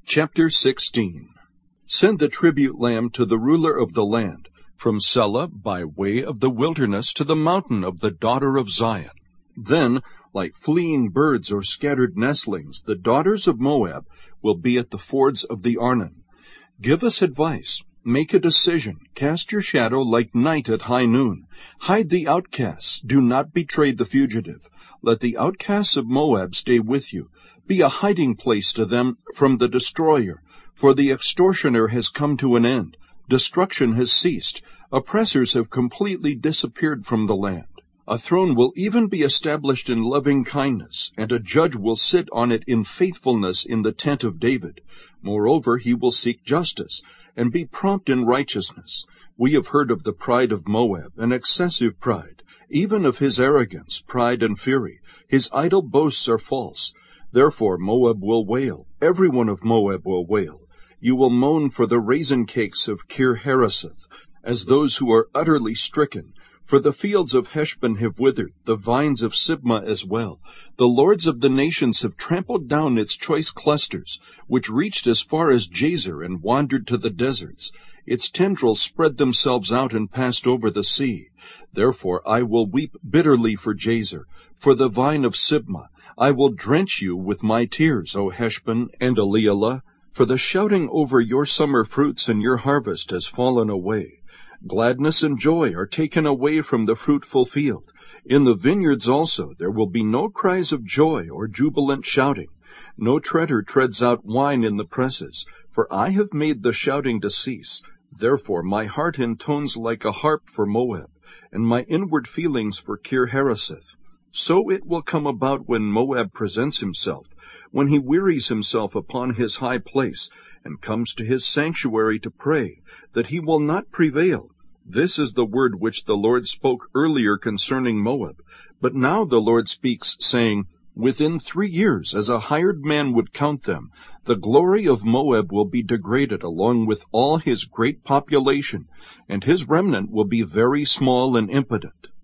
Chapter 16. Send the tribute lamb to the ruler of the land, from Selah by way of the wilderness to the mountain of the daughter of Zion. Then, like fleeing birds or scattered nestlings, the daughters of Moab will be at the fords of the Arnon. Give us advice, make a decision, cast your shadow like night at high noon. Hide the outcasts, do not betray the fugitive. Let the outcasts of Moab stay with you. Be a hiding place to them from the destroyer, for the extortioner has come to an end. Destruction has ceased. Oppressors have completely disappeared from the land. A throne will even be established in loving kindness, and a judge will sit on it in faithfulness in the tent of David. Moreover, he will seek justice, and be prompt in righteousness. We have heard of the pride of Moab, an excessive pride, even of his arrogance, pride and fury. His idle boasts are false. Therefore Moab will wail, every one of Moab will wail. You will moan for the raisin cakes of Kir-Hareseth, as those who are utterly stricken. For the fields of Heshbon have withered, the vines of Sibmah as well. The lords of the nations have trampled down its choice clusters, which reached as far as Jazer and wandered to the deserts. Its tendrils spread themselves out and passed over the sea. Therefore I will weep bitterly for Jazer, for the vine of Sibmah. I will drench you with my tears, O Heshbon and Elealeh, for the shouting over your summer fruits and your harvest has fallen away. Gladness and joy are taken away from the fruitful field. In the vineyards also there will be no cries of joy or jubilant shouting. No treader treads out wine in the presses, for I have made the shouting to cease. Therefore my heart intones like a harp for Moab, and my inward feelings for Kir-Hareseth. So it will come about when Moab presents himself, when he wearies himself upon his high place, and comes to his sanctuary to pray, that he will not prevail. This is the word which the Lord spoke earlier concerning Moab. But now the Lord speaks, saying, Within 3 years, as a hired man would count them, the glory of Moab will be degraded along with all his great population, and his remnant will be very small and impotent.